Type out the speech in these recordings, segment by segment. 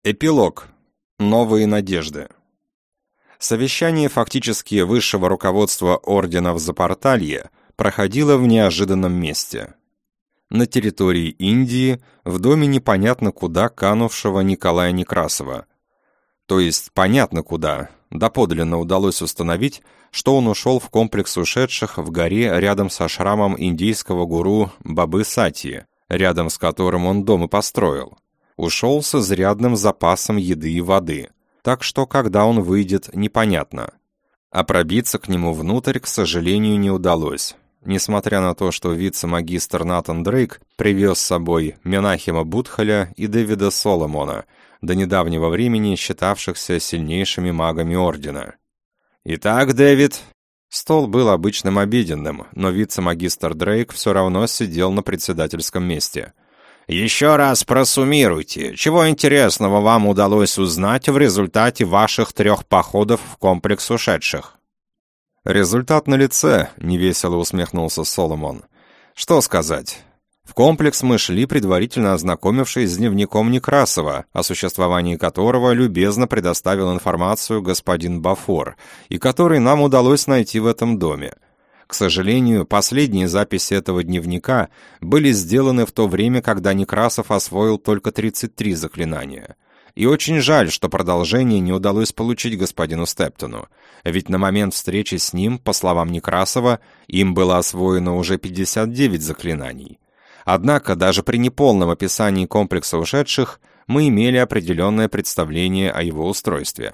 Эпилог. Новые надежды. Совещание фактически высшего руководства Ордена в Запорталье проходило в неожиданном месте. На территории Индии, в доме непонятно куда канувшего Николая Некрасова. То есть понятно куда, доподлинно удалось установить, что он ушел в комплекс ушедших в горе рядом со шрамом индийского гуру Бабы Сати, рядом с которым он дом и построил. Ушел с изрядным запасом еды и воды, так что когда он выйдет, непонятно. А пробиться к нему внутрь, к сожалению, не удалось. Несмотря на то, что вице-магистр Натан Дрейк привез с собой Менахема Будхаля и Дэвида Соломона, до недавнего времени считавшихся сильнейшими магами Ордена. «Итак, Дэвид...» Стол был обычным обеденным, но вице-магистр Дрейк все равно сидел на председательском месте. «Еще раз просуммируйте, чего интересного вам удалось узнать в результате ваших 3 походов в комплекс ушедших?» «Результат налице», — невесело усмехнулся Соломон. «Что сказать? В комплекс мы шли, предварительно ознакомившись с дневником Некрасова, о существовании которого любезно предоставил информацию господин Бафор, и который нам удалось найти в этом доме. К сожалению, последние записи этого дневника были сделаны в то время, когда Некрасов освоил только 33 заклинания. И очень жаль, что продолжение не удалось получить господину Стептону, ведь на момент встречи с ним, по словам Некрасова, им было освоено уже 59 заклинаний. Однако, даже при неполном описании комплекса ушедших, мы имели определенное представление о его устройстве.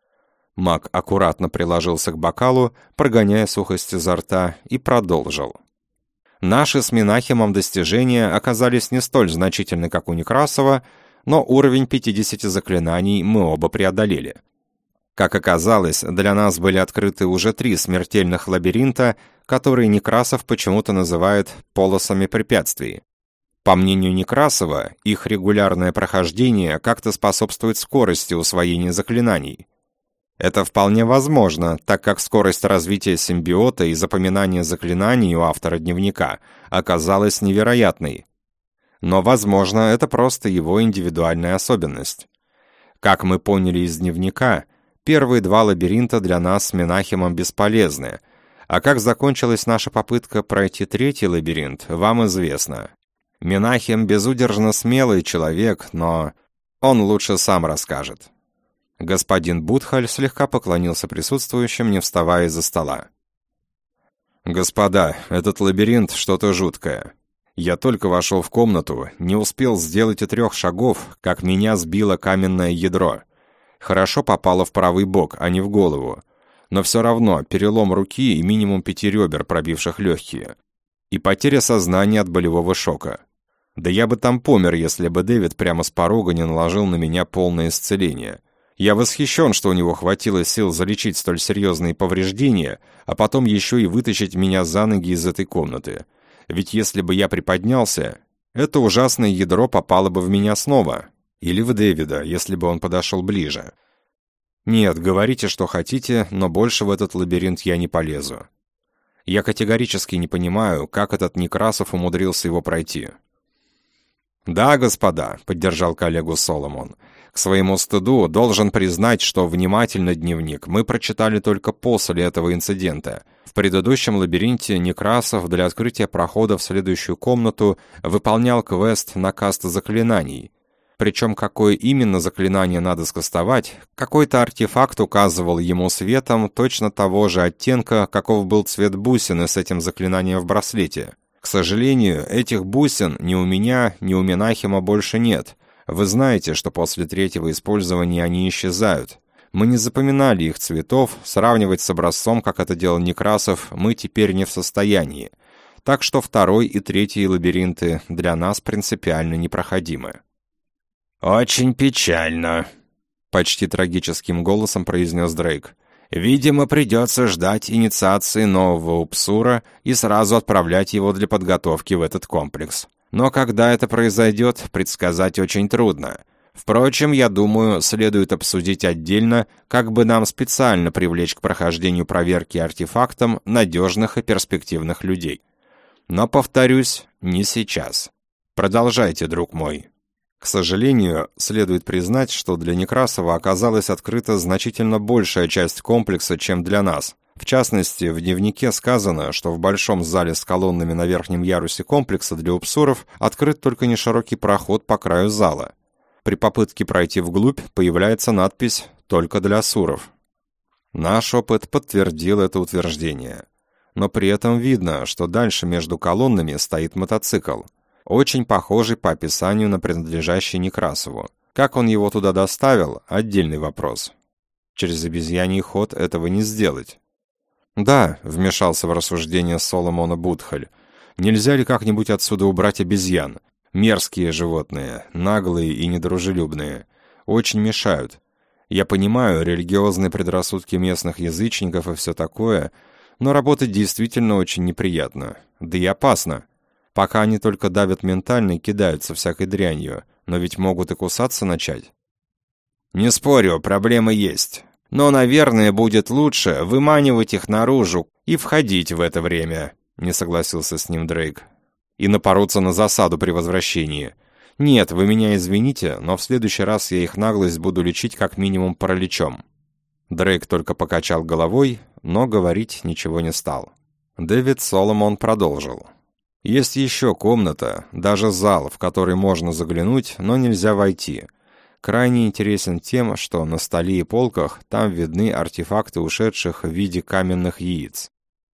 Маг аккуратно приложился к бокалу, прогоняя сухость изо рта, и продолжил. Наши с Менахемом достижения оказались не столь значительны, как у Некрасова, но уровень 50 заклинаний мы оба преодолели. Как оказалось, для нас были открыты уже 3 смертельных лабиринта, которые Некрасов почему-то называет полосами препятствий. По мнению Некрасова, их регулярное прохождение как-то способствует скорости усвоения заклинаний. Это вполне возможно, так как скорость развития симбиота и запоминания заклинаний у автора дневника оказалась невероятной. Но, возможно, это просто его индивидуальная особенность. Как мы поняли из дневника, первые 2 лабиринта для нас с Менахемом бесполезны, а как закончилась наша попытка пройти 3-й лабиринт, вам известно. Менахем безудержно смелый человек, но он лучше сам расскажет. Господин Будхаль слегка поклонился присутствующим, не вставая из-за стола. «Господа, этот лабиринт что-то жуткое. Я только вошел в комнату, не успел сделать и 3 шагов, как меня сбило каменное ядро. Хорошо попало в правый бок, а не в голову. Но все равно перелом руки и минимум 5 ребер, пробивших легкие. И потеря сознания от болевого шока. Да я бы там помер, если бы Дэвид прямо с порога не наложил на меня полное исцеление. Я восхищен, что у него хватило сил залечить столь серьезные повреждения, а потом еще и вытащить меня за ноги из этой комнаты. Ведь если бы я приподнялся, это ужасное ядро попало бы в меня снова. Или в Дэвида, если бы он подошел ближе. Нет, говорите, что хотите, но больше в этот лабиринт я не полезу. Я категорически не понимаю, как этот Некрасов умудрился его пройти». «Да, господа», — поддержал коллегу Соломон. «К своему стыду должен признать, что внимательно дневник мы прочитали только после этого инцидента. В предыдущем лабиринте Некрасов для открытия прохода в следующую комнату выполнял квест на каст заклинаний. Причем какое именно заклинание надо скастовать, какой-то артефакт указывал ему светом точно того же оттенка, каков был цвет бусины с этим заклинанием в браслете. К сожалению, этих бусин ни у меня, ни у Менахема больше нет. Вы знаете, что после 3-го использования они исчезают. Мы не запоминали их цветов, сравнивать с образцом, как это делал Некрасов, мы теперь не в состоянии. Так что 2-й и 3-й лабиринты для нас принципиально непроходимы». «Очень печально», — почти трагическим голосом произнес Дрейк. «Видимо, придется ждать инициации нового Упсура и сразу отправлять его для подготовки в этот комплекс. Но когда это произойдет, предсказать очень трудно. Впрочем, я думаю, следует обсудить отдельно, как бы нам специально привлечь к прохождению проверки артефактом надежных и перспективных людей. Но, повторюсь, не сейчас. Продолжайте, друг мой». К К сожалению, следует признать, что для Некрасова оказалась открыта значительно большая часть комплекса, чем для нас. В частности, в дневнике сказано, что в большом зале с колоннами на верхнем ярусе комплекса для упсуров открыт только неширокий проход по краю зала. При попытке пройти вглубь появляется надпись «Только для суров». Наш опыт подтвердил это утверждение. Но при этом видно, что дальше между колоннами стоит мотоцикл, очень похожий по описанию на принадлежащий Некрасову. Как он его туда доставил – отдельный вопрос. Через обезьяний ход этого не сделать. «Да», — вмешался в рассуждение Соломона Будхаль, «нельзя ли как-нибудь отсюда убрать обезьян? Мерзкие животные, наглые и недружелюбные. Очень мешают. Я понимаю религиозные предрассудки местных язычников и все такое, но работать действительно очень неприятно. Да и опасно. Пока они только давят ментально и кидаются всякой дрянью, но ведь могут и кусаться начать». «Не спорю, проблемы есть. Но, наверное, будет лучше выманивать их наружу и входить в это время», — не согласился с ним Дрейк. «И напороться на засаду при возвращении. Нет, вы меня извините, но в следующий раз я их наглость буду лечить как минимум параличом». Дрейк только покачал головой, но говорить ничего не стал. Дэвид Соломон продолжил. «Есть еще комната, даже зал, в который можно заглянуть, но нельзя войти. Крайне интересен тем, что на столе и полках там видны артефакты ушедших в виде каменных яиц.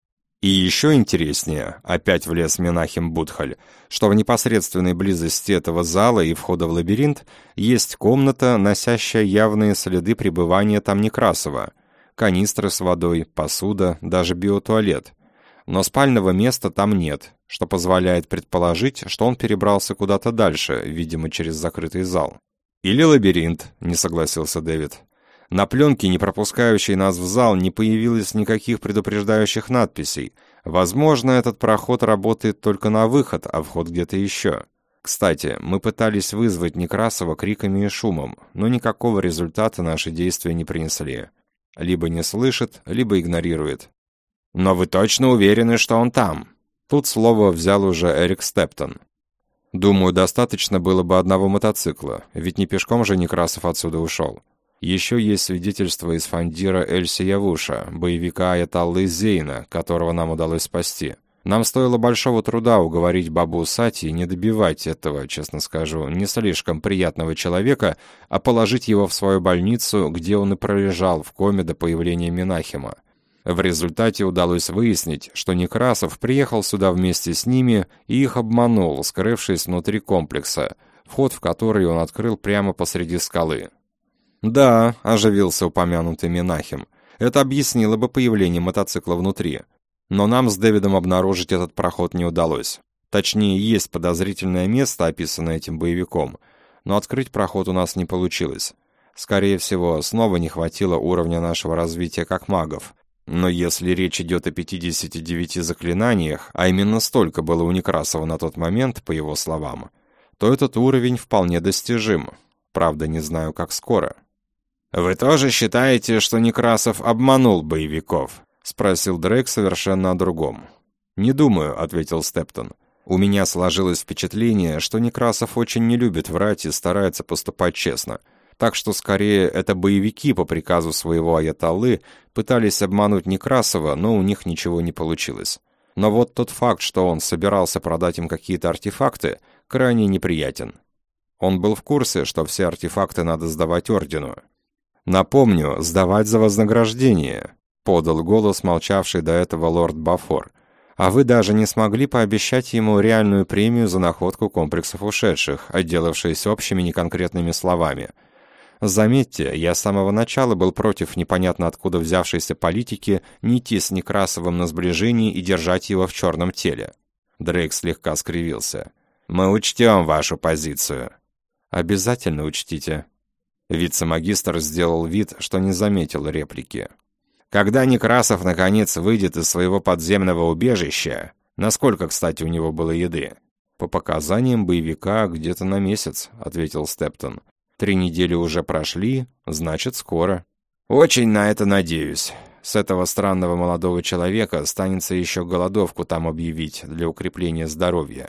И еще интереснее, опять влез Менахем Будхаль, что в непосредственной близости этого зала и входа в лабиринт есть комната, носящая явные следы пребывания там Некрасова, канистры с водой, посуда, даже биотуалет. Но спального места там нет, что позволяет предположить, что он перебрался куда-то дальше, видимо, через закрытый зал. «Или лабиринт», — не согласился Дэвид. «На пленке, не пропускающей нас в зал, не появилось никаких предупреждающих надписей. Возможно, этот проход работает только на выход, а вход где-то еще. Кстати, мы пытались вызвать Некрасова криками и шумом, но никакого результата наши действия не принесли. Либо не слышит, либо игнорирует». «Но вы точно уверены, что он там?» Тут слово взял уже Эрик Стептон. «Думаю, достаточно было бы одного мотоцикла, ведь не пешком же Некрасов отсюда ушел. Еще есть свидетельство из Фандира Эль-Сиявуша, боевика Аятоллы Зейна, которого нам удалось спасти. Нам стоило большого труда уговорить Бабу Сати не добивать этого, честно скажу, не слишком приятного человека, а положить его в свою больницу, где он и пролежал в коме до появления Менахема. В результате удалось выяснить, что Некрасов приехал сюда вместе с ними и их обманул, скрывшись внутри комплекса, вход в который он открыл прямо посреди скалы. «Да», — оживился упомянутый Менахем, — «это объяснило бы появление мотоцикла внутри. Но нам с Дэвидом обнаружить этот проход не удалось. Точнее, есть подозрительное место, описанное этим боевиком, но открыть проход у нас не получилось. Скорее всего, снова не хватило уровня нашего развития как магов. Но если речь идет о 59 заклинаниях, а именно столько было у Некрасова на тот момент, по его словам, то этот уровень вполне достижим. Правда, не знаю, как скоро». «Вы тоже считаете, что Некрасов обманул боевиков?» — спросил Дрейк совершенно о другом. «Не думаю», — ответил Стептон. «У меня сложилось впечатление, что Некрасов очень не любит врать и старается поступать честно. Так что, скорее, это боевики по приказу своего Аятоллы пытались обмануть Некрасова, но у них ничего не получилось. Но вот тот факт, что он собирался продать им какие-то артефакты, крайне неприятен. Он был в курсе, что все артефакты надо сдавать Ордену. «Напомню, сдавать за вознаграждение», — подал голос молчавший до этого лорд Бафор. «А вы даже не смогли пообещать ему реальную премию за находку комплексов ушедших, отделавшись общими неконкретными словами. Заметьте, я с самого начала был против непонятно откуда взявшейся политики не идти с Некрасовым на сближение и держать его в черном теле». Дрейк слегка скривился. «Мы учтем вашу позицию». «Обязательно учтите». Вице-магистр сделал вид, что не заметил реплики. «Когда Некрасов наконец выйдет из своего подземного убежища, насколько, кстати, у него было еды?» «По показаниям боевика, где-то на месяц», — ответил Стептон. 3 недели уже прошли, значит, скоро». «Очень на это надеюсь. С этого странного молодого человека останется еще голодовку там объявить для укрепления здоровья».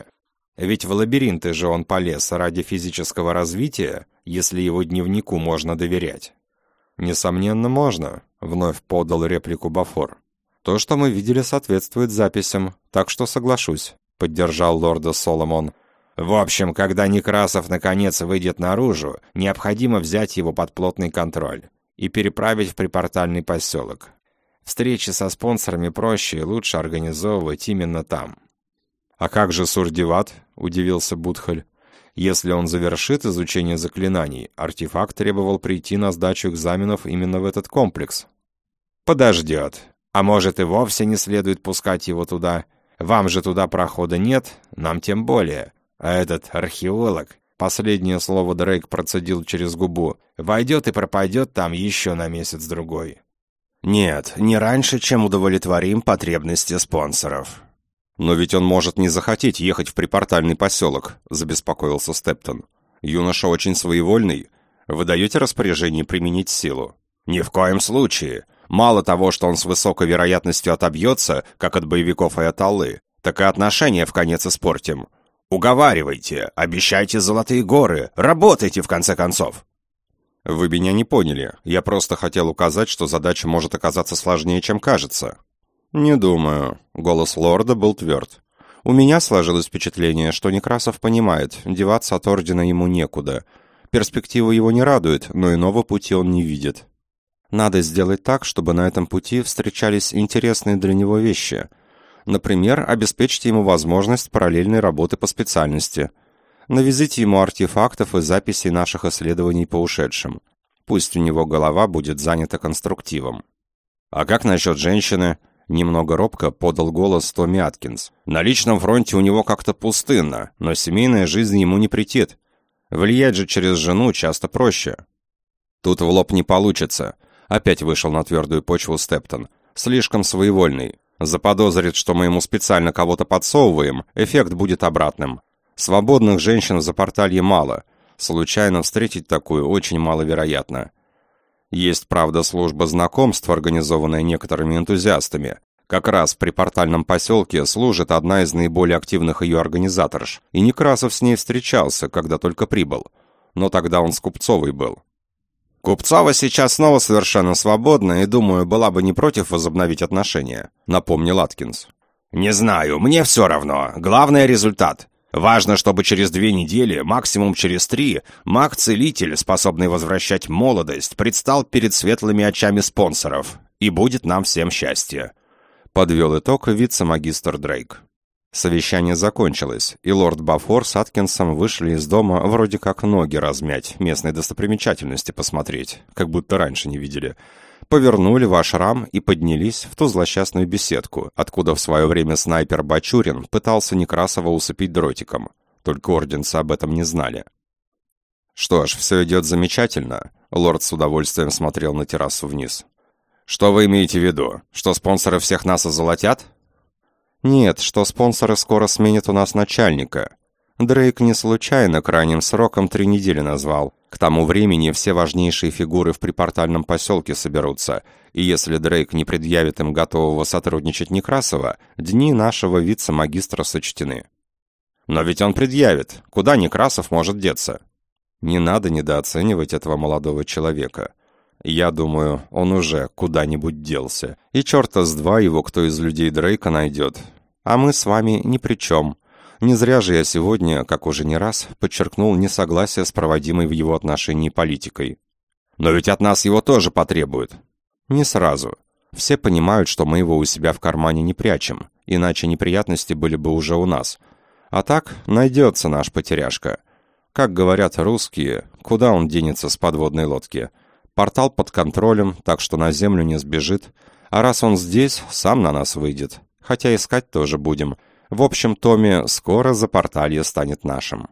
Ведь в лабиринты же он полез ради физического развития, если его дневнику можно доверять. «Несомненно, можно», — вновь подал реплику Бафор. «То, что мы видели, соответствует записям, так что соглашусь», — поддержал лорда Соломон. «В общем, когда Некрасов наконец выйдет наружу, необходимо взять его под плотный контроль и переправить в припортальный поселок. Встречи со спонсорами проще и лучше организовывать именно там». «А как же Сурдиват?» — удивился Будхаль. «Если он завершит изучение заклинаний, артефакт требовал прийти на сдачу экзаменов именно в этот комплекс». «Подождет. А может, и вовсе не следует пускать его туда. Вам же туда прохода нет, нам тем более. А этот археолог...» Последнее слово Дрейк процедил через губу. «Войдет и пропадет там еще на месяц-другой». «Нет, не раньше, чем удовлетворим потребности спонсоров». «Но ведь он может не захотеть ехать в припортальный поселок», — забеспокоился Стептон. «Юноша очень своевольный. Вы даете распоряжение применить силу?» «Ни в коем случае. Мало того, что он с высокой вероятностью отобьется, как от боевиков и от Аллы, так и отношения вконец испортим. Уговаривайте, обещайте золотые горы, работайте в конце концов». «Вы меня не поняли. Я просто хотел указать, что задача может оказаться сложнее, чем кажется». «Не думаю». Голос лорда был тверд. «У меня сложилось впечатление, что Некрасов понимает, деваться от ордена ему некуда. Перспектива его не радует, но иного пути он не видит. Надо сделать так, чтобы на этом пути встречались интересные для него вещи. Например, обеспечьте ему возможность параллельной работы по специальности. Навезите ему артефактов и записей наших исследований по ушедшим. Пусть у него голова будет занята конструктивом». «А как насчет женщины?» Немного робко подал голос Томми Аткинс. «На личном фронте у него как-то пустынно, но семейная жизнь ему не претит. Влиять же через жену часто проще». «Тут в лоб не получится», — опять вышел на твердую почву Стептон. «Слишком своевольный. Заподозрит, что мы ему специально кого-то подсовываем, эффект будет обратным. Свободных женщин в Запорталье мало. Случайно встретить такую очень маловероятно. Есть, правда, служба знакомств, организованная некоторыми энтузиастами. Как раз в припортальном поселке служит одна из наиболее активных ее организаторш, и Некрасов с ней встречался, когда только прибыл. Но тогда он с Купцовой был. «Купцова сейчас снова совершенно свободна, и, думаю, была бы не против возобновить отношения», — напомнил Аткинс. «Не знаю, мне все равно. Главное — результат. Важно, чтобы через 2 недели, максимум через 3, маг-целитель, способный возвращать молодость, предстал перед светлыми очами спонсоров, и будет нам всем счастье», — подвел итог вице-магистр Дрейк. Совещание закончилось, и лорд Бафор с Аткинсом вышли из дома вроде как ноги размять, местные достопримечательности посмотреть, как будто раньше не видели. Повернули в ашрам и поднялись в ту злосчастную беседку, откуда в свое время снайпер Бачурин пытался Некрасова усыпить дротиком. Только орденцы об этом не знали. «Что ж, все идет замечательно», — лорд с удовольствием смотрел на террасу вниз. «Что вы имеете в виду? Что спонсоры всех нас озолотят?» «Нет, что спонсоры скоро сменят у нас начальника. Дрейк не случайно крайним сроком 3 недели назвал. К тому времени все важнейшие фигуры в припортальном поселке соберутся, и если Дрейк не предъявит им готового сотрудничать Некрасова, дни нашего вице-магистра сочтены». «Но ведь он предъявит. Куда Некрасов может деться?» «Не надо недооценивать этого молодого человека. Я думаю, он уже куда-нибудь делся. И черта с два его кто из людей Дрейка найдет. А мы с вами ни при чем. Не зря же я сегодня, как уже не раз, подчеркнул несогласие с проводимой в его отношении политикой. Но ведь от нас его тоже потребуют». «Не сразу. Все понимают, что мы его у себя в кармане не прячем, иначе неприятности были бы уже у нас. А так найдется наш потеряшка. Как говорят русские, куда он денется с подводной лодки? Портал под контролем, так что на землю не сбежит. А раз он здесь, сам на нас выйдет. Хотя искать тоже будем. В общем, Томми, скоро Запорталье станет нашим».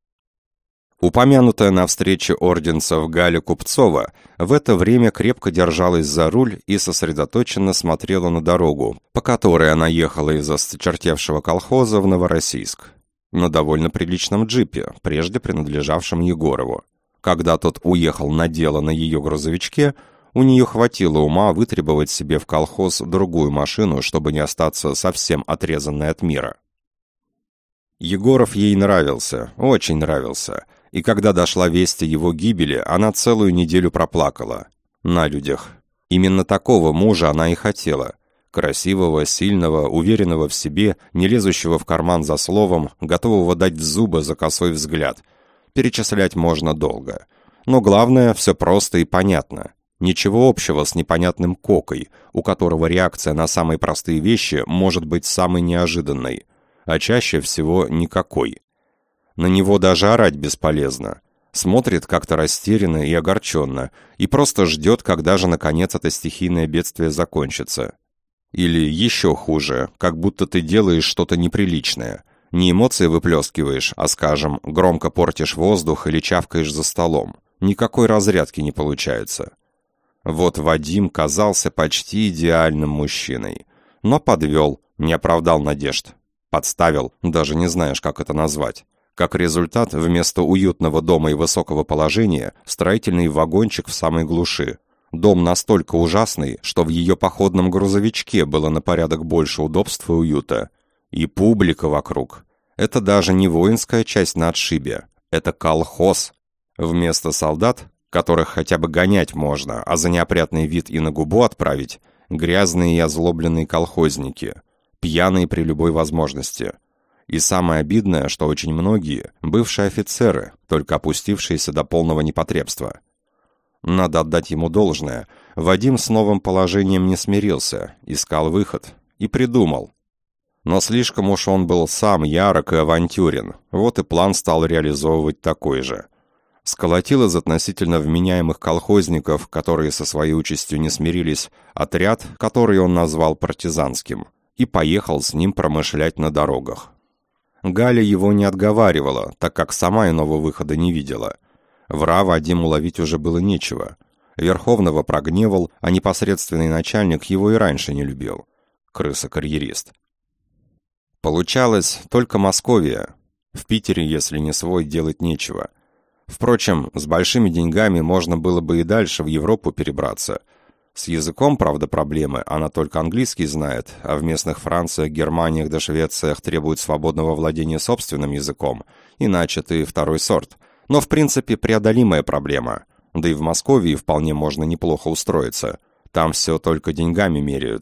Упомянутая на встрече орденцев Галя Купцова в это время крепко держалась за руль и сосредоточенно смотрела на дорогу, по которой она ехала из осточертевшего колхоза в Новороссийск. На довольно приличном джипе, прежде принадлежавшем Егорову. Когда тот уехал на дело на ее грузовичке, у нее хватило ума вытребовать себе в колхоз другую машину, чтобы не остаться совсем отрезанной от мира. Егоров ей нравился, очень нравился, и когда дошла весть о его гибели, она целую неделю проплакала. На людях. Именно такого мужа она и хотела. Красивого, сильного, уверенного в себе, не лезущего в карман за словом, готового дать в зубы за косой взгляд. Перечислять можно долго. Но главное, все просто и понятно. Ничего общего с непонятным Кокой, у которого реакция на самые простые вещи может быть самой неожиданной, а чаще всего никакой. На него даже орать бесполезно. Смотрит как-то растерянно и огорченно, и просто ждет, когда же наконец это стихийное бедствие закончится. Или еще хуже, как будто ты делаешь что-то неприличное. Не эмоции выплескиваешь, а, скажем, громко портишь воздух или чавкаешь за столом. Никакой разрядки не получается. Вот Вадим казался почти идеальным мужчиной. Но подвел, не оправдал надежд. Подставил, даже не знаешь, как это назвать. Как результат, вместо уютного дома и высокого положения, строительный вагончик в самой глуши. Дом настолько ужасный, что в ее походном грузовичке было на порядок больше удобств и уюта. И публика вокруг. Это даже не воинская часть на отшибе. Это колхоз. Вместо солдат, которых хотя бы гонять можно, а за неопрятный вид и на губу отправить, грязные и озлобленные колхозники, пьяные при любой возможности. И самое обидное, что очень многие – бывшие офицеры, только опустившиеся до полного непотребства. Надо отдать ему должное, Вадим с новым положением не смирился, искал выход и придумал. Но слишком уж он был сам ярок и авантюрен, вот и план стал реализовывать такой же. Сколотил из относительно вменяемых колхозников, которые со своей участью не смирились, отряд, который он назвал партизанским, и поехал с ним промышлять на дорогах. Галя его не отговаривала, так как сама иного выхода не видела. Вра Вадиму ловить уже было нечего. Верховного прогневал, а непосредственный начальник его и раньше не любил. Крыса-карьерист. Получалось только Московия. В Питере, если не свой, делать нечего. Впрочем, с большими деньгами можно было бы и дальше в Европу перебраться. С языком, правда, проблемы, она только английский знает, а в местных Франциях, Германиях да Швециях требуют свободного владения собственным языком, иначе ты второй сорт. Но в принципе преодолимая проблема. Да и в Москве вполне можно неплохо устроиться. Там все только деньгами меряют.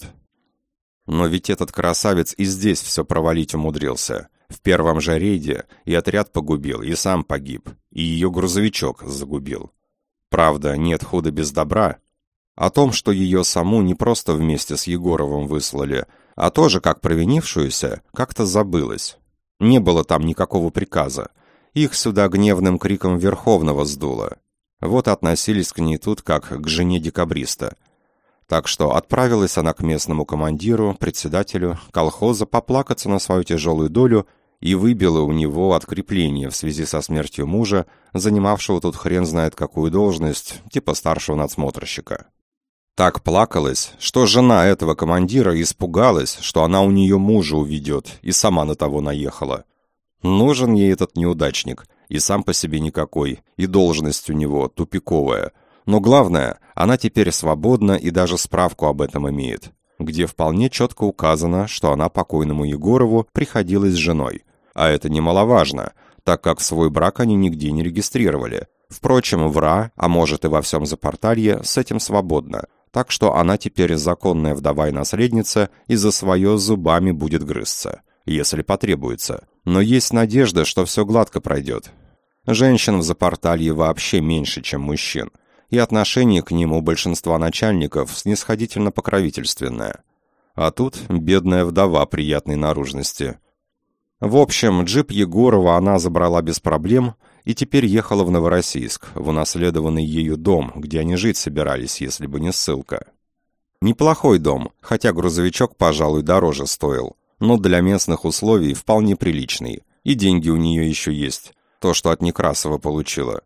Но ведь этот красавец и здесь все провалить умудрился. В первом же рейде и отряд погубил, и сам погиб, и ее грузовичок загубил. Правда, нет худа без добра. О том, что ее саму не просто вместе с Егоровым выслали, а тоже как провинившуюся, как-то забылось. Не было там никакого приказа. Их сюда гневным криком Верховного сдуло. Вот относились к ней тут как к жене декабриста. Так что отправилась она к местному командиру, председателю колхоза поплакаться на свою тяжелую долю и выбила у него открепление в связи со смертью мужа, занимавшего тут хрен знает какую должность, типа старшего надсмотрщика. Так плакалась, что жена этого командира испугалась, что она у нее мужа уведет, и сама на того наехала. Нужен ей этот неудачник, и сам по себе никакой, и должность у него тупиковая. Но главное, она теперь свободна и даже справку об этом имеет, где вполне четко указано, что она покойному Егорову приходилась с женой. А это немаловажно, так как свой брак они нигде не регистрировали. Впрочем, вра, а может и во всем Запорталье, с этим свободна. Так что она теперь законная вдова и наследница, и за свое зубами будет грызться, если потребуется. Но есть надежда, что все гладко пройдет. Женщин в Запорталье вообще меньше, чем мужчин, и отношение к ним у большинства начальников снисходительно-покровительственное. А тут бедная вдова приятной наружности. В общем, джип Егорова она забрала без проблем и теперь ехала в Новороссийск, в унаследованный ею дом, где они жить собирались, если бы не ссылка. Неплохой дом, хотя грузовичок, пожалуй, дороже стоил, но для местных условий вполне приличный, и деньги у нее еще есть, то, что от Некрасова получила.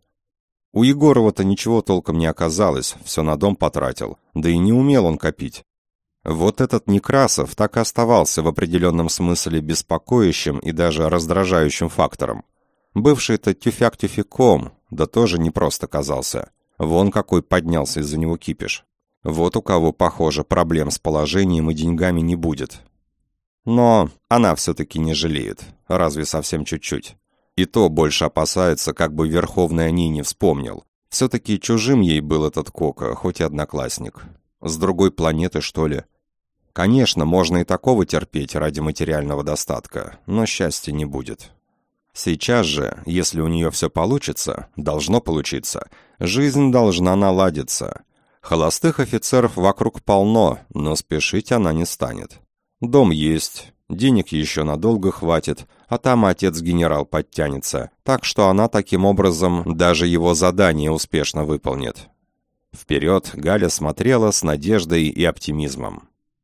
У Егорова-то ничего толком не оказалось, все на дом потратил, да и не умел он копить. Вот этот Некрасов так и оставался в определенном смысле беспокоящим и даже раздражающим фактором. Бывший-то тюфяк тюфяком, да тоже не просто казался. Вон какой поднялся из-за него кипиш. Вот у кого, похоже, проблем с положением и деньгами не будет. Но она все-таки не жалеет, разве совсем чуть-чуть. И то больше опасается, как бы Верховный о ней не вспомнил. Все-таки чужим ей был этот Кока, хоть и одноклассник. С другой планеты, что ли? Конечно, можно и такого терпеть ради материального достатка, но счастья не будет. Сейчас же, если у нее все получится, должно получиться, жизнь должна наладиться. Холостых офицеров вокруг полно, но спешить она не станет. Дом есть, денег еще надолго хватит, а там отец-генерал подтянется, так что она таким образом даже его задание успешно выполнит. Вперед Галя смотрела с надеждой и оптимизмом.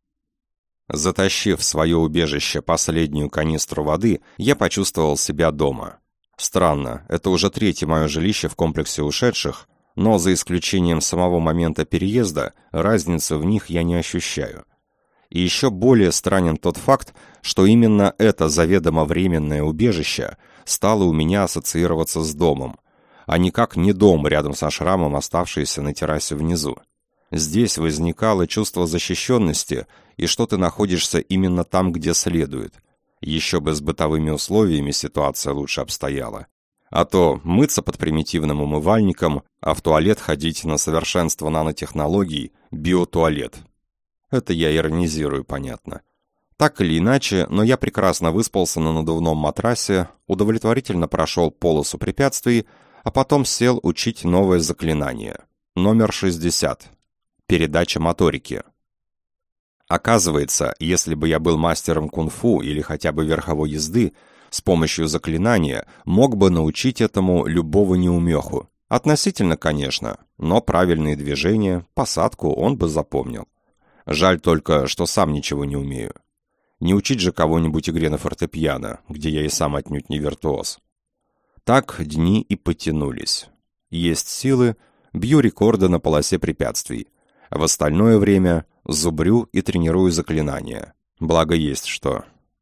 Затащив в свое убежище последнюю канистру воды, я почувствовал себя дома. Странно, это уже третье мое жилище в комплексе ушедших, но за исключением самого момента переезда, разницы в них я не ощущаю. И еще более странен тот факт, что именно это заведомо временное убежище стало у меня ассоциироваться с домом, а никак не дом рядом со шрамом, оставшийся на террасе внизу. Здесь возникало чувство защищенности, и что ты находишься именно там, где следует. Еще бы с бытовыми условиями ситуация лучше обстояла. А то мыться под примитивным умывальником, а в туалет ходить на совершенство нанотехнологий – биотуалет. Это я иронизирую, понятно. Так или иначе, но я прекрасно выспался на надувном матрасе, удовлетворительно прошел полосу препятствий, а потом сел учить новое заклинание. Номер 60. Передача моторики. Оказывается, если бы я был мастером кунг-фу или хотя бы верховой езды, с помощью заклинания мог бы научить этому любого неумеху. Относительно, конечно, но правильные движения, посадку он бы запомнил. Жаль только, что сам ничего не умею. Не учить же кого-нибудь игре на фортепиано, где я и сам отнюдь не виртуоз. Так дни и потянулись. Есть силы, бью рекорды на полосе препятствий. В остальное время зубрю и тренирую заклинания. Благо есть что.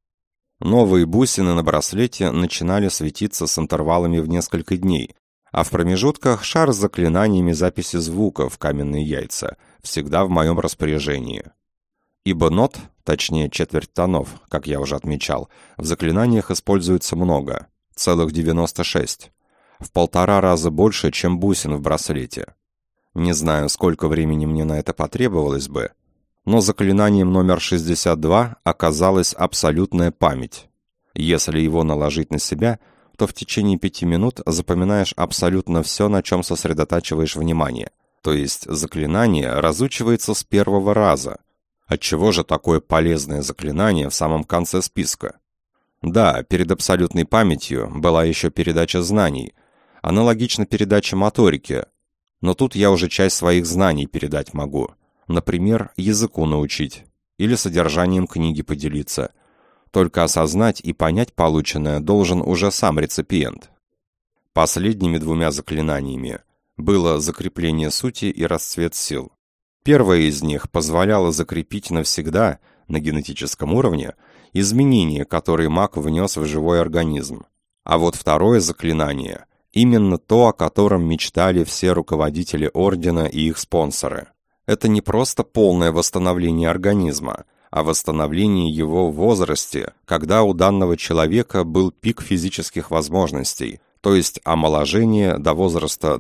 Новые бусины на браслете начинали светиться с интервалами в несколько дней, а в промежутках шар с заклинаниями записи звука в каменные яйца всегда в моем распоряжении. Ибо нот, точнее четверть тонов, как я уже отмечал, в заклинаниях используется много, целых 96, в 1,5 раза больше, чем бусин в браслете. Не знаю, сколько времени мне на это потребовалось бы, но заклинанием номер 62 оказалась абсолютная память. Если его наложить на себя, то в течение 5 минут запоминаешь абсолютно все, на чем сосредотачиваешь внимание. То есть заклинание разучивается с первого раза. Отчего же такое полезное заклинание в самом конце списка? Да, перед абсолютной памятью была еще передача знаний, аналогично передаче моторики, но тут я уже часть своих знаний передать могу. Например, языку научить или содержанием книги поделиться. Только осознать и понять полученное должен уже сам реципиент. Последними 2 заклинаниями было закрепление сути и расцвет сил. Первое из них позволяло закрепить навсегда, на генетическом уровне, изменения, которые маг внес в живой организм. А вот второе заклинание – именно то, о котором мечтали все руководители Ордена и их спонсоры. Это не просто полное восстановление организма, а восстановление его в возрасте, когда у данного человека был пик физических возможностей, то есть омоложение до возраста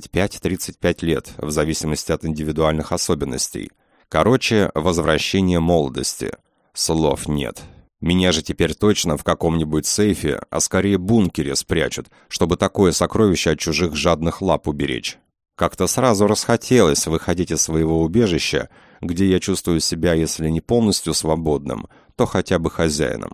25-35 лет, в зависимости от индивидуальных особенностей. Короче, возвращение молодости. Слов нет. Меня же теперь точно в каком-нибудь сейфе, а скорее бункере спрячут, чтобы такое сокровище от чужих жадных лап уберечь. Как-то сразу расхотелось выходить из своего убежища, где я чувствую себя, если не полностью свободным, то хотя бы хозяином.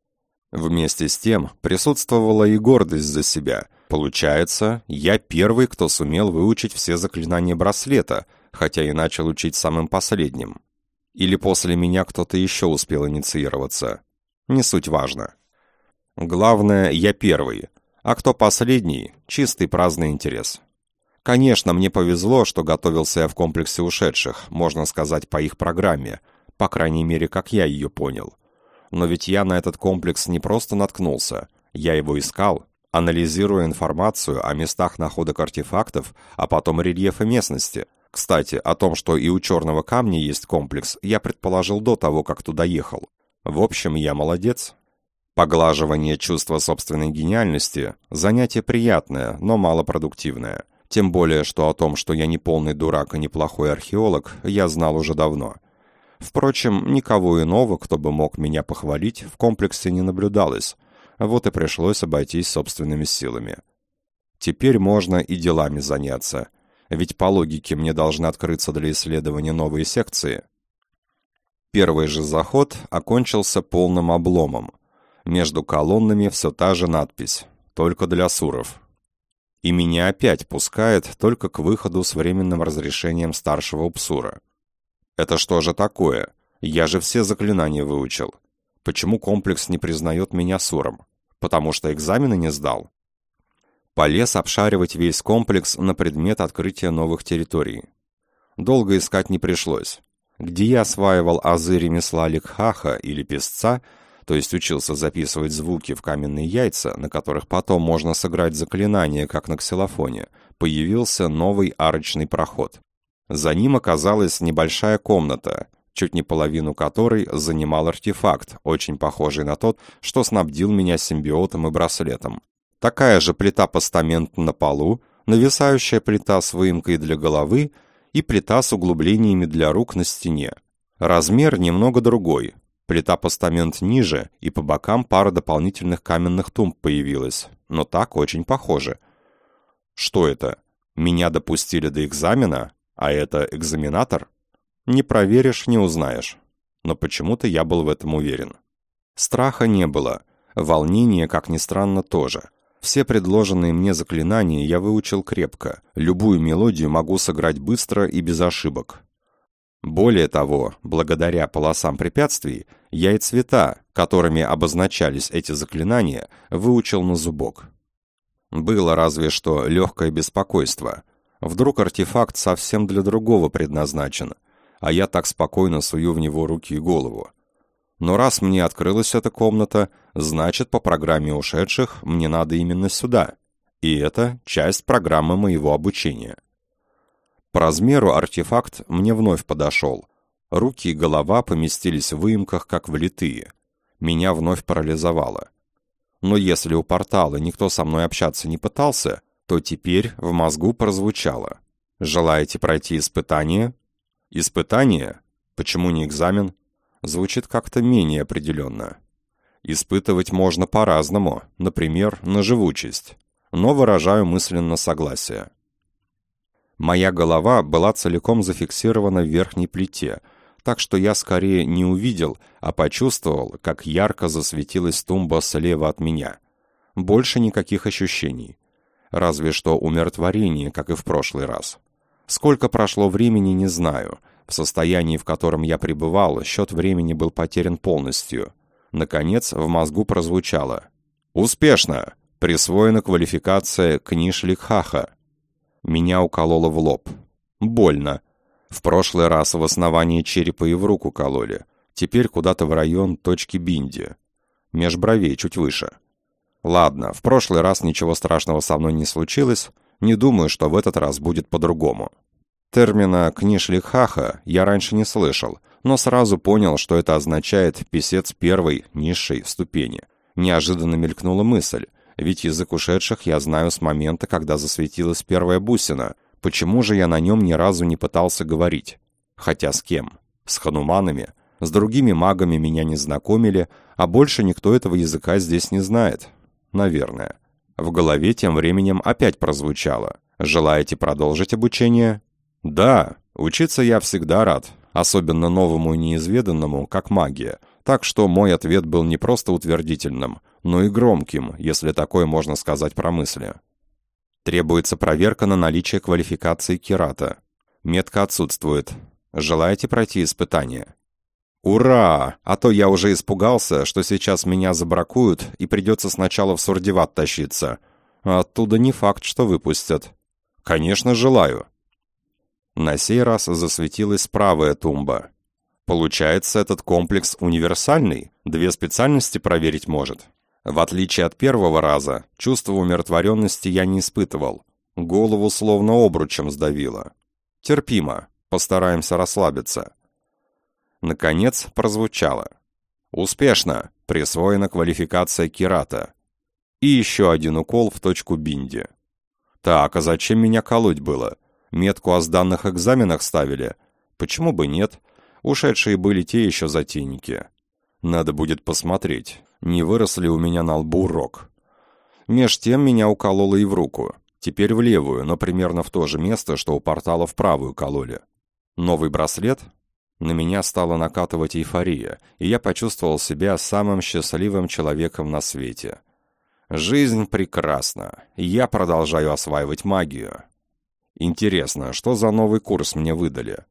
Вместе с тем присутствовала и гордость за себя. Получается, я первый, кто сумел выучить все заклинания браслета, хотя и начал учить самым последним. Или после меня кто-то еще успел инициироваться. Не суть важно. Главное, я первый, а кто последний – чистый праздный интерес. Конечно, мне повезло, что готовился я в комплексе ушедших, можно сказать, по их программе, по крайней мере, как я ее понял. Но ведь я на этот комплекс не просто наткнулся, я его искал, анализируя информацию о местах находок артефактов, а потом рельефы местности. Кстати, о том, что и у Черного камня есть комплекс, я предположил до того, как туда ехал. В общем, я молодец. Поглаживание чувства собственной гениальности – занятие приятное, но малопродуктивное. Тем более, что о том, что я не полный дурак и неплохой археолог, я знал уже давно. Впрочем, никого иного, кто бы мог меня похвалить, в комплексе не наблюдалось. Вот и пришлось обойтись собственными силами. Теперь можно и делами заняться. Ведь по логике мне должны открыться для исследования новые секции. Первый же заход окончился полным обломом. Между колоннами все та же надпись «Только для суров». И меня опять пускает только к выходу с временным разрешением старшего упсура. Это что же такое? Я же все заклинания выучил. Почему комплекс не признает меня суром? Потому что экзамены не сдал? Полез обшаривать весь комплекс на предмет открытия новых территорий. Долго искать не пришлось. Где я осваивал азы ремесла ликхаха или песца, то есть учился записывать звуки в каменные яйца, на которых потом можно сыграть заклинание, как на ксилофоне, появился новый арочный проход. За ним оказалась небольшая комната, чуть не половину которой занимал артефакт, очень похожий на тот, что снабдил меня симбиотом и браслетом. Такая же плита-постамент на полу, нависающая плита с выемкой для головы и плита с углублениями для рук на стене. Размер немного другой. Плита-постамент ниже, и по бокам пара дополнительных каменных тумб появилась, но так очень похоже. Что это? Меня допустили до экзамена, а это экзаменатор? Не проверишь, не узнаешь. Но почему-то я был в этом уверен. Страха не было, волнения, как ни странно, тоже. Все предложенные мне заклинания я выучил крепко, любую мелодию могу сыграть быстро и без ошибок. Более того, благодаря полосам препятствий, я и цвета, которыми обозначались эти заклинания, выучил на зубок. Было разве что легкое беспокойство. Вдруг артефакт совсем для другого предназначен, а я так спокойно сую в него руки и голову. Но раз мне открылась эта комната, значит, по программе ушедших мне надо именно сюда. И это часть программы моего обучения. По размеру артефакт мне вновь подошел. Руки и голова поместились в выемках, как влитые. Меня вновь парализовало. Но если у портала никто со мной общаться не пытался, то теперь в мозгу прозвучало. «Желаете пройти испытание?» «Испытание? Почему не экзамен?» Звучит как-то менее определенно. Испытывать можно по-разному, например, на живучесть. Но выражаю мысленно согласие. Моя голова была целиком зафиксирована в верхней плите, так что я скорее не увидел, а почувствовал, как ярко засветилась тумба слева от меня. Больше никаких ощущений. Разве что умиротворение, как и в прошлый раз. Сколько прошло времени, не знаю. В состоянии, в котором я пребывал, счет времени был потерян полностью. Наконец, в мозгу прозвучало. «Успешно! Присвоена квалификация Книш Ликхаха». Меня укололо в лоб. Больно. В прошлый раз в основании черепа и в руку кололи. Теперь куда-то в район точки Бинди. Меж бровей, чуть выше. Ладно, в прошлый раз ничего страшного со мной не случилось. Не думаю, что в этот раз будет по-другому. Термина «Книш Ликхаха» я раньше не слышал, но сразу понял, что это означает «писец первой, низшей ступени». Неожиданно мелькнула мысль, ведь язык ушедших я знаю с момента, когда засветилась первая бусина. Почему же я на нем ни разу не пытался говорить? Хотя с кем? С хануманами? С другими магами меня не знакомили, а больше никто этого языка здесь не знает. Наверное. В голове тем временем опять прозвучало. «Желаете продолжить обучение?» «Да, учиться я всегда рад, особенно новому и неизведанному, как магия, так что мой ответ был не просто утвердительным, но и громким, если такое можно сказать про мысли. Требуется проверка на наличие квалификации Кирата. Метка отсутствует. Желаете пройти испытание?» «Ура! А то я уже испугался, что сейчас меня забракуют и придется сначала в Сурдеват тащиться. А оттуда не факт, что выпустят». «Конечно, желаю». На сей раз засветилась правая тумба. Получается, этот комплекс универсальный? 2 специальности проверить может? В отличие от первого раза, чувство умиротворенности я не испытывал. Голову словно обручем сдавило. Терпимо, постараемся расслабиться. Наконец прозвучало. Успешно. Присвоена квалификация Кирата. И еще один укол в точку Бинди. Так, а зачем меня колоть было? Метку о сданных экзаменах ставили? Почему бы нет? Ушедшие были те еще затейники. Надо будет посмотреть, не вырос ли у меня на лбу рог. Меж тем меня укололо и в руку. Теперь в левую, но примерно в то же место, что у портала в правую кололи. Новый браслет? На меня стала накатывать эйфория, и я почувствовал себя самым счастливым человеком на свете. Жизнь прекрасна, и я продолжаю осваивать магию. Интересно, что за новый курс мне выдали?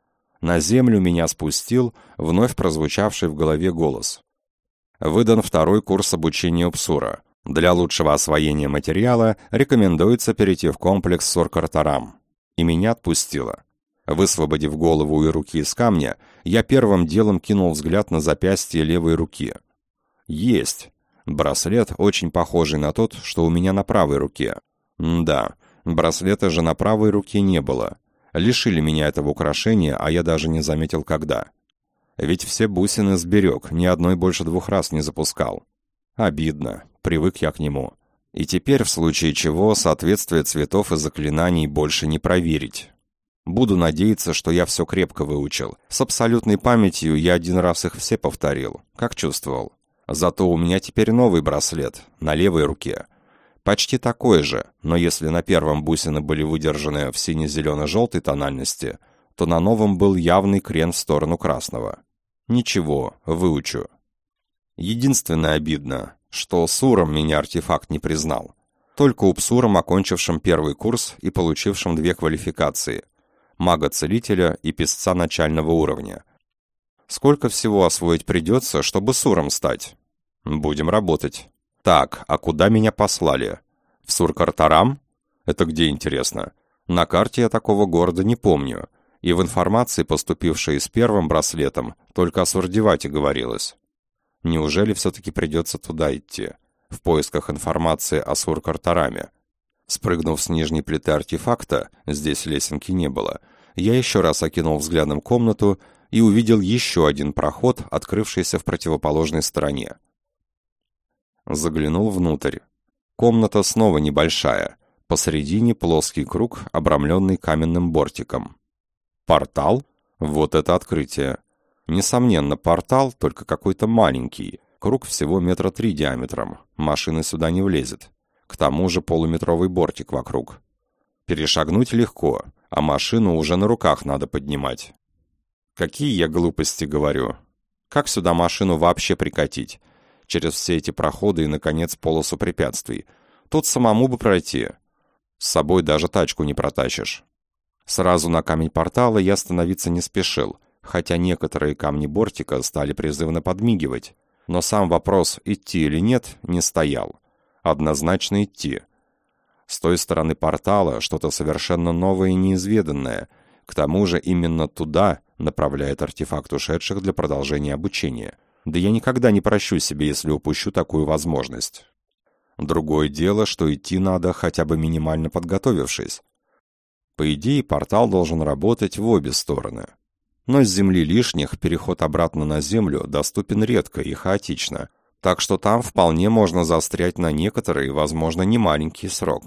На землю меня спустил вновь прозвучавший в голове голос. Выдан второй курс обучения у Псура. Для лучшего освоения материала рекомендуется перейти в комплекс Сур-Картарам. И меня отпустило. Высвободив голову и руки из камня, я первым делом кинул взгляд на запястье левой руки. Есть. Браслет, очень похожий на тот, что у меня на правой руке. Да, браслета же на правой руке не было. Лишили меня этого украшения, а я даже не заметил, когда. Ведь все бусины сберег, ни одной больше 2 раз не запускал. Обидно, привык я к нему. И теперь, в случае чего, соответствие цветов и заклинаний больше не проверить. Буду надеяться, что я все крепко выучил. С абсолютной памятью я 1 раз их все повторил, как чувствовал. Зато у меня теперь новый браслет, на левой руке. Почти такой же, но если на первом бусины были выдержаны в сине-зелено-желтой тональности, то на новом был явный крен в сторону красного. Ничего, выучу. Единственное обидно, что Суром меня артефакт не признал. Только у Псуром, окончившим первый курс и получившим 2 квалификации – мага-целителя и писца начального уровня. Сколько всего освоить придется, чтобы Суром стать? Будем работать. Так, а куда меня послали? В Сур-Картарам? Это где, интересно? На карте я такого города не помню. И в информации, поступившей с первым браслетом, только о Сурдевате говорилось. Неужели все-таки придется туда идти? В поисках информации о Сур-Картараме. Спрыгнув с нижней плиты артефакта, здесь лесенки не было, я еще раз окинул взглядом комнату и увидел еще один проход, открывшийся в противоположной стороне. Заглянул внутрь. Комната снова небольшая. Посредине плоский круг, обрамленный каменным бортиком. Портал? Вот это открытие. Несомненно, портал, только какой-то маленький. Круг всего 3 метра диаметром. Машина сюда не влезет. К тому же полуметровый бортик вокруг. Перешагнуть легко, а машину уже на руках надо поднимать. Какие я глупости говорю. Как сюда машину вообще прикатить? Через все эти проходы и, наконец, полосу препятствий. Тут самому бы пройти. С собой даже тачку не протащишь. Сразу на камень портала я становиться не спешил, хотя некоторые камни бортика стали призывно подмигивать. Но сам вопрос, идти или нет, не стоял. Однозначно идти. С той стороны портала что-то совершенно новое и неизведанное. К тому же именно туда направляет артефакт ушедших для продолжения обучения. Да я никогда не прощу себе, если упущу такую возможность. Другое дело, что идти надо, хотя бы минимально подготовившись. По идее, портал должен работать в обе стороны. Но с земли лишних переход обратно на землю доступен редко и хаотично, так что там вполне можно застрять на некоторый, возможно, немаленький срок.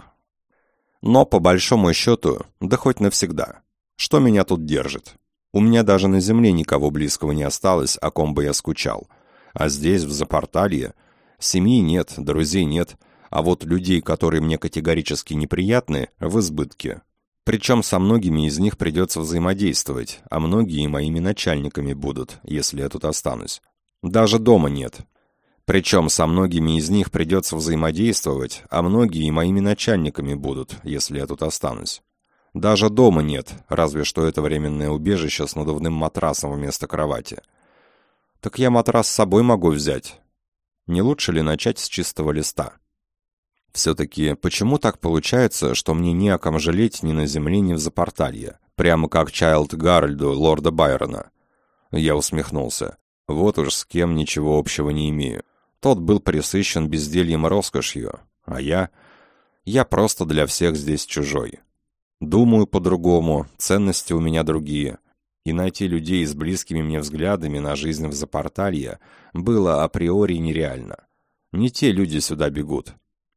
Но, по большому счету, да хоть навсегда. Что меня тут держит? У меня даже на земле никого близкого не осталось, о ком бы я скучал. А здесь, в Запорталье, семьи нет, друзей нет, а вот людей, которые мне категорически неприятны, в избытке. Причем со многими из них придется взаимодействовать, а многие моими начальниками будут, если я тут останусь. Даже дома нет. Причем со многими из них придется взаимодействовать, а многие моими начальниками будут, если я тут останусь. Даже дома нет, разве что это временное убежище с надувным матрасом вместо кровати. Так я матрас с собой могу взять. Не лучше ли начать с чистого листа? Все-таки, почему так получается, что мне не о ком жалеть ни на земле, ни в Запорталье? Прямо как Чайлд Гарольду лорда Байрона. Я усмехнулся. Вот уж с кем ничего общего не имею. Тот был пресыщен бездельем и роскошью, а я просто для всех здесь чужой. Думаю по-другому, ценности у меня другие. И найти людей с близкими мне взглядами на жизнь в Запорталье было априори нереально. Не те люди сюда бегут.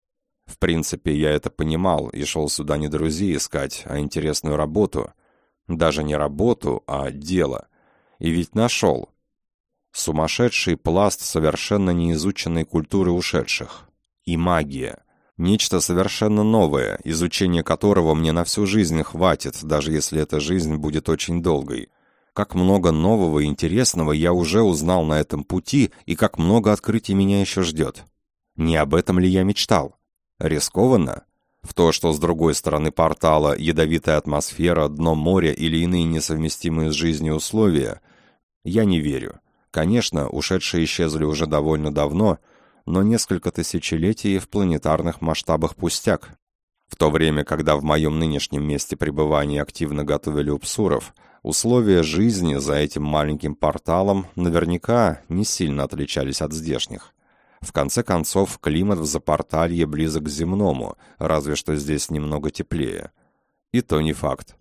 В принципе, я это понимал и шел сюда не друзей искать, а интересную работу. Даже не работу, а дело. И ведь нашел. Сумасшедший пласт совершенно неизученной культуры ушедших. И магия. Нечто совершенно новое, изучение которого мне на всю жизнь хватит, даже если эта жизнь будет очень долгой. Как много нового и интересного я уже узнал на этом пути, и как много открытий меня еще ждет. Не об этом ли я мечтал? Рискованно? В то, что с другой стороны портала ядовитая атмосфера, дно моря или иные несовместимые с жизнью условия, я не верю. Конечно, ушедшие исчезли уже довольно давно, но несколько тысячелетий в планетарных масштабах пустяк. В то время, когда в моем нынешнем месте пребывания активно готовили упсуров, условия жизни за этим маленьким порталом наверняка не сильно отличались от здешних. В конце концов, климат в Запорталье близок к земному, разве что здесь немного теплее. И то не факт.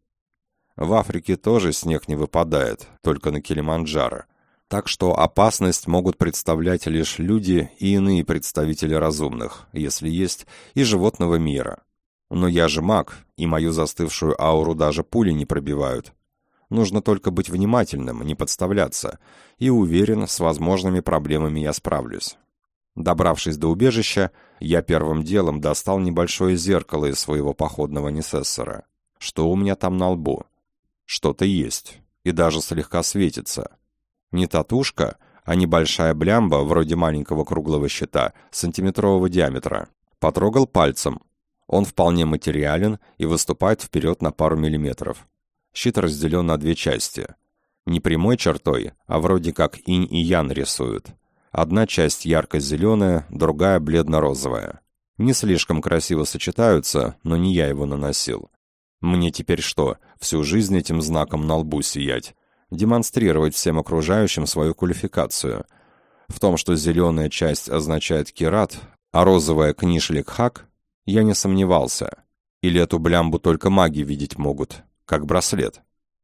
В Африке тоже снег не выпадает, только на Килиманджаро. Так что опасность могут представлять лишь люди и иные представители разумных, если есть, и животного мира. Но я же маг, и мою застывшую ауру даже пули не пробивают. Нужно только быть внимательным, не подставляться, и уверен, с возможными проблемами я справлюсь. Добравшись до убежища, я первым делом достал небольшое зеркало из своего походного несессора. Что у меня там на лбу? Что-то есть, и даже слегка светится. Не татушка, а небольшая блямба, вроде маленького круглого щита, сантиметрового диаметра. Потрогал пальцем. Он вполне материален и выступает вперед на пару миллиметров. Щит разделен на две части. Не прямой чертой, а вроде как инь и ян рисуют. Одна часть ярко-зеленая, другая бледно-розовая. Не слишком красиво сочетаются, но не я его наносил. Мне теперь что, всю жизнь этим знаком на лбу сиять? Демонстрировать всем окружающим свою квалификацию. В том, что зеленая часть означает керат, а розовая книшлик-хак, я не сомневался. Или эту блямбу только маги видеть могут, как браслет.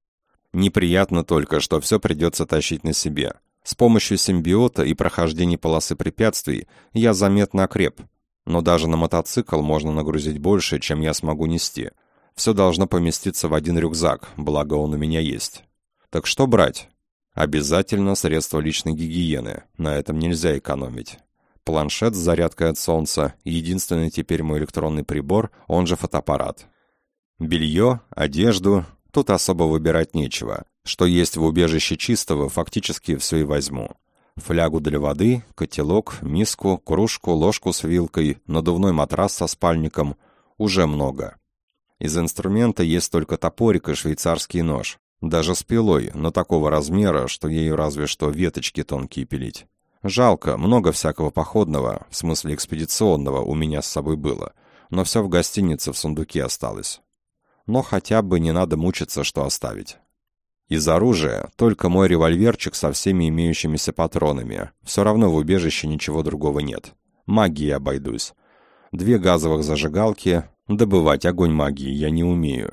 Неприятно только, что все придется тащить на себе. С помощью симбиота и прохождения полосы препятствий я заметно окреп, но даже на мотоцикл можно нагрузить больше, чем я смогу нести. Все должно поместиться в один рюкзак, благо он у меня есть. Так что брать? Обязательно средства личной гигиены, на этом нельзя экономить. Планшет с зарядкой от солнца, единственный теперь мой электронный прибор, он же фотоаппарат. Белье, одежду, тут особо выбирать нечего. Что есть в убежище чистого, фактически все и возьму. Флягу для воды, котелок, миску, кружку, ложку с вилкой, надувной матрас со спальником. Уже много. Из инструмента есть только топорик и швейцарский нож. Даже с пилой, но такого размера, что ею разве что веточки тонкие пилить. Жалко, много всякого походного, в смысле экспедиционного, у меня с собой было. Но все в гостинице в сундуке осталось. Но хотя бы не надо мучиться, что оставить. Из оружия только мой револьверчик со всеми имеющимися патронами. Все равно в убежище ничего другого нет. Магией обойдусь. 2 газовых зажигалки. Добывать огонь магии я не умею.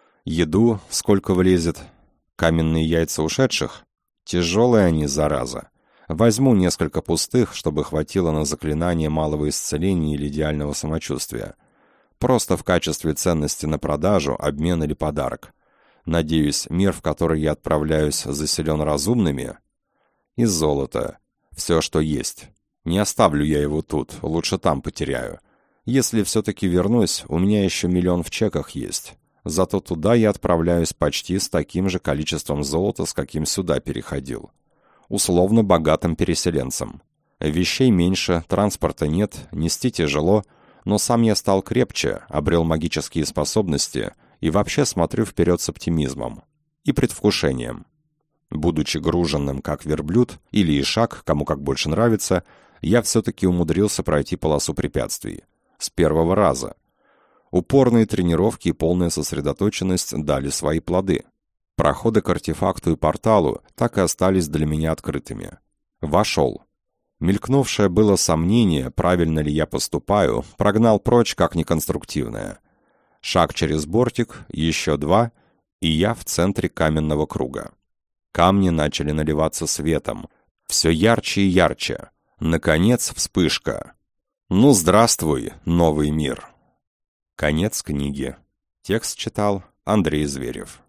Еду сколько влезет. Каменные яйца ушедших? Тяжелые они, зараза. Возьму несколько пустых, чтобы хватило на заклинание малого исцеления или идеального самочувствия. Просто в качестве ценности на продажу, обмен или подарок. Надеюсь, мир, в который я отправляюсь, заселен разумными. И золото. Все, что есть. Не оставлю я его тут, лучше там потеряю. Если все-таки вернусь, у меня еще 1 миллион в чеках есть. Зато туда я отправляюсь почти с таким же количеством золота, с каким сюда переходил. Условно богатым переселенцем. Вещей меньше, транспорта нет, нести тяжело, но сам я стал крепче, обрел магические способности и вообще смотрю вперед с оптимизмом и предвкушением. Будучи груженным как верблюд или ишак, кому как больше нравится, я все-таки умудрился пройти полосу препятствий. С первого раза. Упорные тренировки и полная сосредоточенность дали свои плоды. Проходы к артефакту и порталу так и остались для меня открытыми. Вошел. Мелькнувшее было сомнение, правильно ли я поступаю, прогнал прочь как неконструктивное. Шаг через бортик, еще 2, и я в центре каменного круга. Камни начали наливаться светом. Все ярче и ярче. Наконец, вспышка. Ну, здравствуй, новый мир. Конец книги. Текст читал Андрей Зверев.